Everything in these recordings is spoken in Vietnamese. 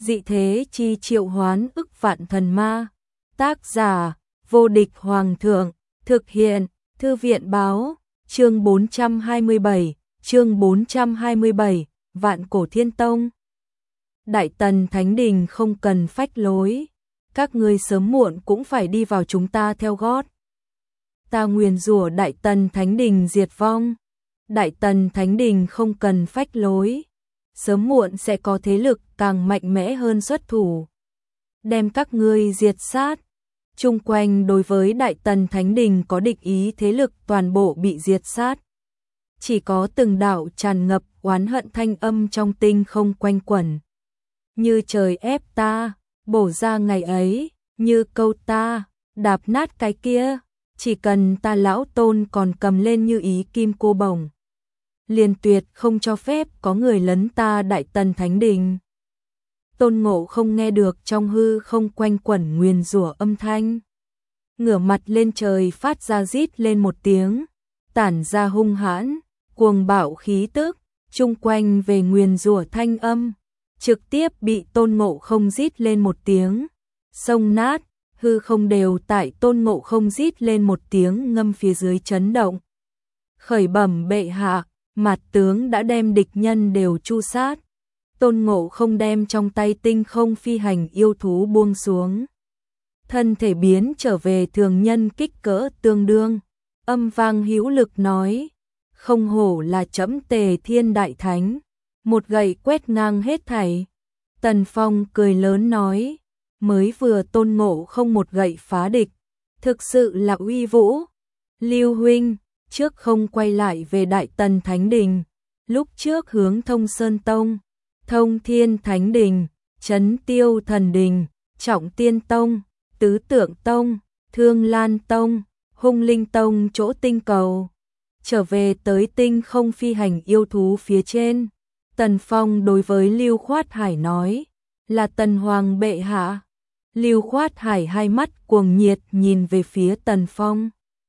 dị thế chi triệu hoán ức vạn thần ma. Tác giả, vô địch hoàng thượng, thực hiện, thư viện báo, chương 427, Vạn Cổ Thiên Tông. Đại Tần Thánh Đình không cần phách lối, các ngươi sớm muộn cũng phải đi vào chúng ta theo gót. Ta nguyền rủa Đại Tần Thánh Đình diệt vong. Đại Tần Thánh Đình không cần phách lối, sớm muộn sẽ có thế lực càng mạnh mẽ hơn xuất thủ, đem các ngươi diệt sát. Chung quanh đối với Đại Tần Thánh Đình có địch ý thế lực toàn bộ bị diệt sát. Chỉ có từng đạo tràn ngập oán hận thanh âm trong tinh không quanh quẩn. Như trời ép ta, bổ ra ngày ấy, như câu ta, đạp nát cái kia, chỉ cần ta lão tôn còn cầm lên như ý kim cô bổng, liền tuyệt không cho phép có người lấn ta Đại Tần Thánh Đình. Tôn Ngộ không nghe được trong hư không quanh quẩn nguyền rủa âm thanh, ngửa mặt lên trời phát ra rít lên một tiếng, tản ra hung hãn, cuồng bạo khí tức, chung quanh về nguyền rủa thanh âm, trực tiếp bị Tôn Ngộ không rít lên một tiếng, xông nát, hư không đều tại Tôn Ngộ không rít lên một tiếng ngâm phía dưới chấn động. Khởi bẩm bệ hạ, Mạt tướng đã đem địch nhân đều chu sát. Tôn Ngộ không đem trong tay tinh không phi hành yêu thú buông xuống, thân thể biến trở về thường nhân kích cỡ tương đương, âm vang hữu lực nói: không hổ là trẫm Tề Thiên Đại Thánh, một gậy quét ngang hết thảy. Tần Phong cười lớn nói: mới vừa Tôn Ngộ không một gậy phá địch, thực sự là uy vũ. Lưu huynh, trước không quay lại về Đại Tần Thánh Đình, lúc trước hướng Thông Sơn Tông, Thông Thiên Thánh Đình, Trấn Tiêu Thần Đình, Trọng Tiên Tông, Tứ Tượng Tông, Thương Lan Tông, Hung Linh Tông chỗ tinh cầu, trở về tới tinh không phi hành yêu thú phía trên. Tần Phong đối với Lưu Khoát Hải nói: là Tần Hoàng bệ hạ. Lưu Khoát Hải hai mắt cuồng nhiệt nhìn về phía Tần Phong.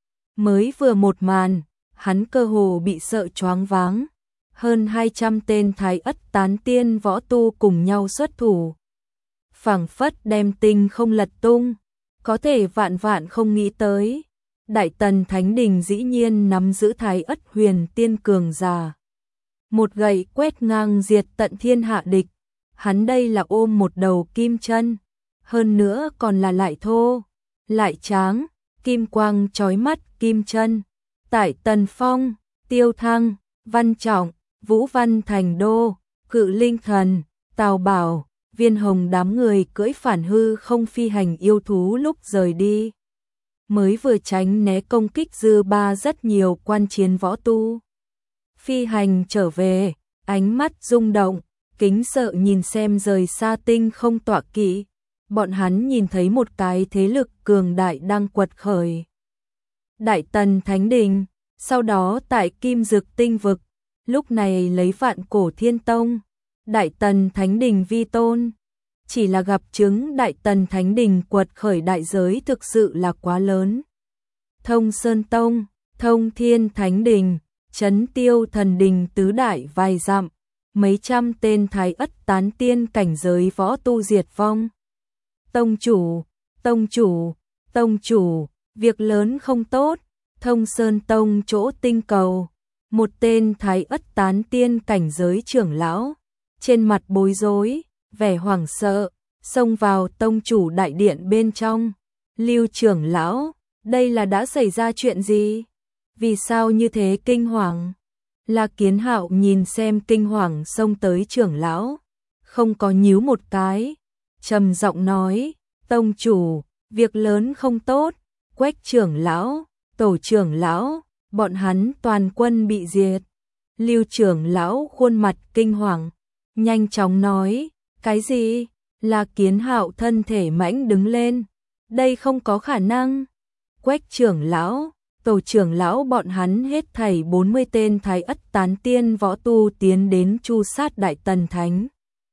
Mới vừa một màn, hắn cơ hồ bị sợ choáng váng. Hơn 200 tên Thái Ất tán tiên võ tu cùng nhau xuất thủ, phảng phất đem tinh không lật tung. Có thể vạn vạn không nghĩ tới, Đại Tần Thánh Đình dĩ nhiên nắm giữ Thái Ất huyền tiên cường giả, một gậy quét ngang diệt tận thiên hạ địch. Hắn đây là ôm một đầu kim chân, hơn nữa còn là lại thô, lại tráng, kim quang chói mắt kim chân. Tại Tần Phong, Tiêu Thăng, Văn Trọng, Vũ Văn Thành Đô, Cự Linh Thần, Tào Bảo, Viên Hồng đám người cưỡi phản hư không phi hành yêu thú lúc rời đi, mới vừa tránh né công kích dư ba rất nhiều quan chiến võ tu. Phi hành trở về, ánh mắt rung động, kính sợ nhìn xem rời xa tinh không tọa kỵ. Bọn hắn nhìn thấy một cái thế lực cường đại đang quật khởi. Đại Tần Thánh Đình, sau đó tại Kim Dực Tinh Vực, lúc này lấy Vạn Cổ Thiên Tông, Đại Tần Thánh Đình vi tôn. Chỉ là gặp chứng Đại Tần Thánh Đình quật khởi đại giới thực sự là quá lớn. Thông Sơn Tông, Thông Thiên Thánh Đình, Trấn Tiêu Thần Đình tứ đại vài dặm, mấy trăm tên Thái Ất tán tiên cảnh giới võ tu diệt vong. Tông chủ, tông chủ, tông chủ, việc lớn không tốt. Thông Sơn Tông chỗ tinh cầu, một tên Thái Ất tán tiên cảnh giới trưởng lão, trên mặt bối rối, vẻ hoảng sợ, xông vào tông chủ đại điện bên trong. Lưu trưởng lão, đây là đã xảy ra chuyện gì? Vì sao như thế kinh hoàng? La Kiến Hạo nhìn xem kinh hoàng xông tới trưởng lão, không có nhíu một cái, trầm giọng nói: tông chủ, việc lớn không tốt. Quách trưởng lão, Tổ trưởng lão, bọn hắn toàn quân bị diệt. Lưu trưởng lão khuôn mặt kinh hoàng, nhanh chóng nói: cái gì? La Kiến Hạo thân thể mãnh đứng lên: đây không có khả năng. Quách trưởng lão, Tổ trưởng lão bọn hắn hết thảy 40 tên Thái Ất tán tiên võ tu tiến đến chu sát Đại Tần Thánh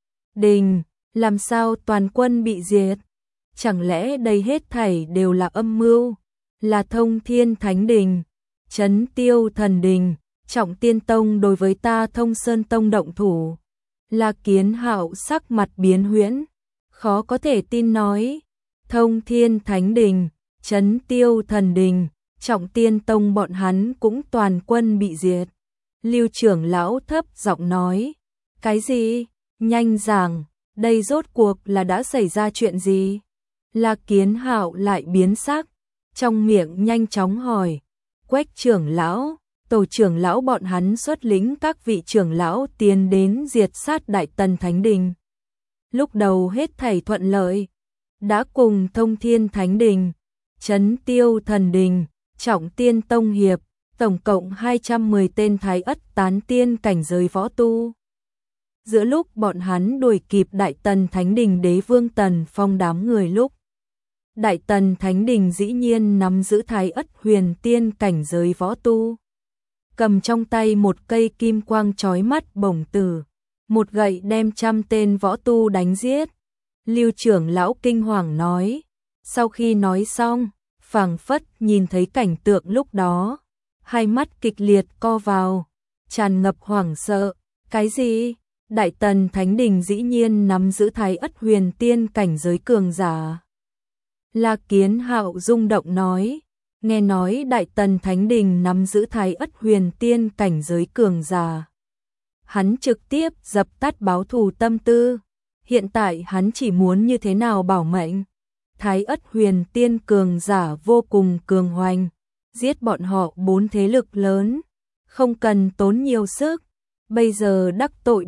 Đình, làm sao toàn quân bị diệt? Chẳng lẽ đây hết thảy đều là âm mưu? Là Thông Thiên Thánh Đình, Trấn Tiêu Thần Đình, Trọng Tiên Tông đối với ta Thông Sơn Tông động thủ. La Kiến Hạo sắc mặt biến huyễn, khó có thể tin nói, Thông Thiên Thánh Đình, Trấn Tiêu Thần Đình, Trọng Tiên Tông bọn hắn cũng toàn quân bị diệt. Lưu trưởng lão thấp giọng nói, cái gì? Nhanh giảng, đây rốt cuộc là đã xảy ra chuyện gì? La Kiến Hạo lại biến sắc, trong miệng nhanh chóng hỏi, Quách trưởng lão, Tổ trưởng lão bọn hắn xuất lĩnh các vị trưởng lão tiến đến diệt sát Đại Tần Thánh Đình. Lúc đầu hết thảy thuận lợi, đã cùng Thông Thiên Thánh Đình, Trấn Tiêu Thần Đình, Trọng Tiên Tông hiệp, tổng cộng 210 tên Thái Ất tán tiên cảnh giới võ tu. Giữa lúc bọn hắn đuổi kịp Đại Tần Thánh Đình đế vương Tần Phong đám người lúc, Đại Tần Thánh Đình dĩ nhiên nắm giữ Thái Ất huyền tiên cảnh giới võ tu. Cầm trong tay một cây kim quang chói mắt bổng tử, một gậy đem 100 tên võ tu đánh giết. Lưu trưởng lão kinh hoàng nói, sau khi nói xong, phảng phất nhìn thấy cảnh tượng lúc đó, hai mắt kịch liệt co vào, tràn ngập hoảng sợ, cái gì? Đại Tần Thánh Đình dĩ nhiên nắm giữ Thái Ất huyền tiên cảnh giới cường giả. La Kiến Hạo rung động nói, nghe nói Đại Tần Thánh Đình nắm giữ Thái Ất huyền tiên cảnh giới cường giả. Hắn trực tiếp dập tắt báo thù tâm tư, hiện tại hắn chỉ muốn như thế nào bảo mệnh. Thái Ất huyền tiên cường giả vô cùng cường hoành, giết bọn họ 4 thế lực lớn, không cần tốn nhiều sức, bây giờ đắc tội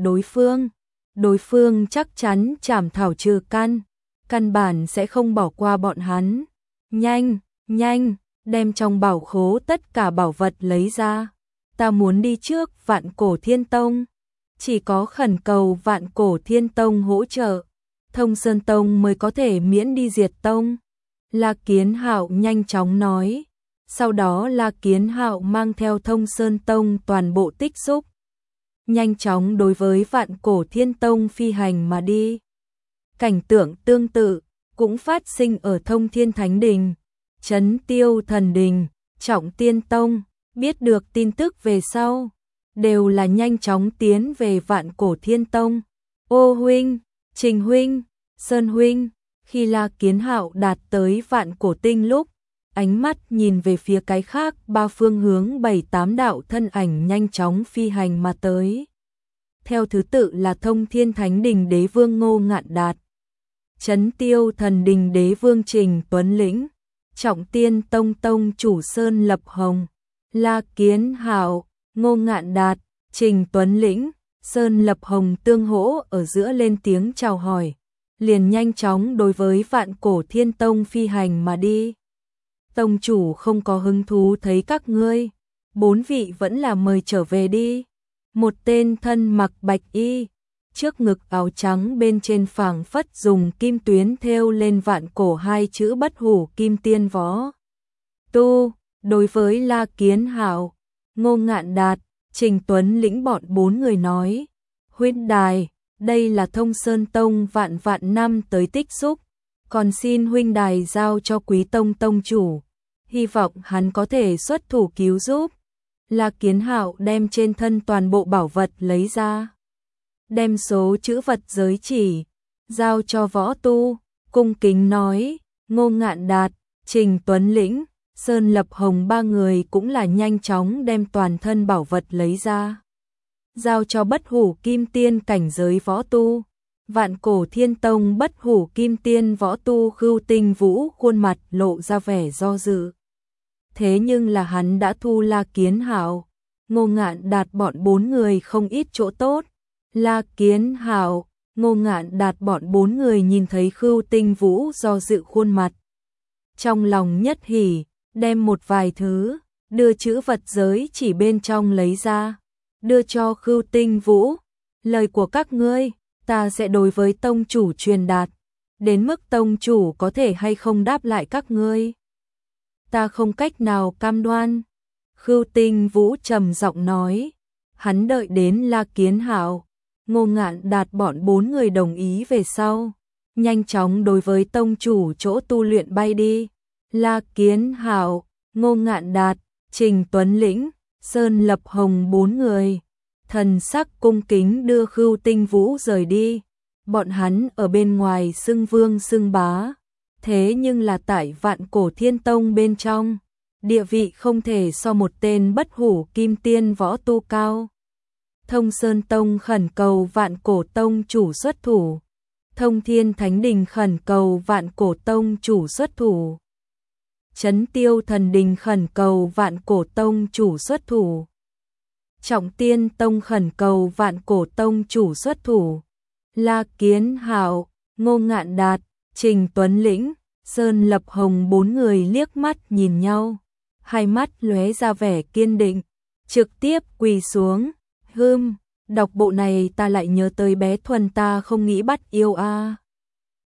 đối phương chắc chắn chảm thảo trừ căn bản sẽ không bỏ qua bọn hắn. Nhanh, nhanh, đem trong bảo khố tất cả bảo vật lấy ra, ta muốn đi trước Vạn Cổ Thiên Tông, chỉ có khẩn cầu Vạn Cổ Thiên Tông hỗ trợ, Thông Sơn Tông mới có thể miễn đi diệt tông. La Kiến Hạo nhanh chóng nói, sau đó La Kiến Hạo mang theo Thông Sơn Tông toàn bộ tích xúc, nhanh chóng đối với Vạn Cổ Thiên Tông phi hành mà đi. Cảnh tượng tương tự cũng phát sinh ở Thông Thiên Thánh Đình, Trấn Tiêu Thần Đình, Trọng Tiên Tông, biết được tin tức về sau, đều là nhanh chóng tiến về Vạn Cổ Thiên Tông. Ô huynh, Trình huynh, Sơn huynh, khi La Kiến Hạo đạt tới Vạn Cổ Tinh lúc, ánh mắt nhìn về phía cái khác, ba phương hướng 7-8 đạo thân ảnh nhanh chóng phi hành mà tới. Theo thứ tự là Thông Thiên Thánh Đình đế vương Ngô Ngạn Đạt, Trấn Tiêu Thần Đình đế vương Trình Tuấn Lĩnh, Trọng Tiên Tông tông chủ Sơn Lập Hồng. La Kiến Hạo, Ngô Ngạn Đạt, Trình Tuấn Lĩnh, Sơn Lập Hồng tương hỗ ở giữa lên tiếng chào hỏi, liền nhanh chóng đối với Vạn Cổ Thiên Tông phi hành mà đi. Tông chủ không có hứng thú thấy các ngươi, 4 vị vẫn là mời trở về đi. Một tên thân mặc bạch y, trước ngực áo trắng bên trên phảng phất dùng kim tuyến thêu lên Vạn Cổ 2 chữ bất hủ kim tiên võ tu, đối với La Kiến Hạo, Ngô Ngạn Đạt, Trình Tuấn Lĩnh bọn 4 người nói, huynh đài, đây là Thông Sơn Tông vạn năm tới tích xúc, còn xin huynh đài giao cho Quý Tông tông chủ, hy vọng hắn có thể xuất thủ cứu giúp. La Kiến Hạo đem trên thân toàn bộ bảo vật lấy ra, đem số chữ vật giới chỉ giao cho võ tu, cung kính nói, Ngô Ngạn Đạt, Trình Tuấn Lĩnh, Sơn Lập Hồng 3 người cũng là nhanh chóng đem toàn thân bảo vật lấy ra, giao cho bất hủ kim tiên cảnh giới võ tu. Vạn Cổ Thiên Tông bất hủ kim tiên võ tu Khưu Tinh Vũ khuôn mặt lộ ra vẻ do dự. Thế nhưng là hắn đã thu La Kiến Hạo, Ngô Ngạn Đạt bọn 4 người không ít chỗ tốt. La Kiến Hạo, Ngô Ngạn Đạt bọn 4 người nhìn thấy Khưu Tinh Vũ do dự khuôn mặt, trong lòng nhất hỉ, đem một vài thứ, đưa chữ vật giới chỉ bên trong lấy ra, đưa cho Khưu Tinh Vũ. Lời của các ngươi, ta sẽ đối với tông chủ truyền đạt, đến mức tông chủ có thể hay không đáp lại các ngươi, ta không cách nào cam đoan. Khưu Tinh Vũ trầm giọng nói, hắn đợi đến La Kiến Hạo, Ngô Ngạn Đạt bọn 4 người đồng ý về sau, nhanh chóng đối với tông chủ chỗ tu luyện bay đi. La Kiến Hạo, Ngô Ngạn Đạt, Trình Tuấn Lĩnh, Sơn Lập Hồng 4 người, thần sắc cung kính đưa Khưu Tinh Vũ rời đi. Bọn hắn ở bên ngoài xưng vương xưng bá, thế nhưng là tại Vạn Cổ Thiên Tông bên trong, địa vị không thể so một tên bất hủ kim tiên võ tu cao. Thông Sơn Tông khẩn cầu Vạn Cổ Tông chủ xuất thủ. Thông Thiên Thánh Đình khẩn cầu Vạn Cổ Tông chủ xuất thủ. Chấn Tiêu Thần Đình khẩn cầu Vạn Cổ Tông chủ xuất thủ. Trọng Tiên Tông khẩn cầu Vạn Cổ Tông chủ xuất thủ. La Kiến Hạo, Ngô Ngạn Đạt, Trình Tuấn Lĩnh, Sơn Lập Hồng bốn người liếc mắt nhìn nhau, hai mắt lóe ra vẻ kiên định, trực tiếp quỳ xuống. Đọc bộ này ta lại nhớ tới bé Thuần, ta không nghĩ bắt yêu a.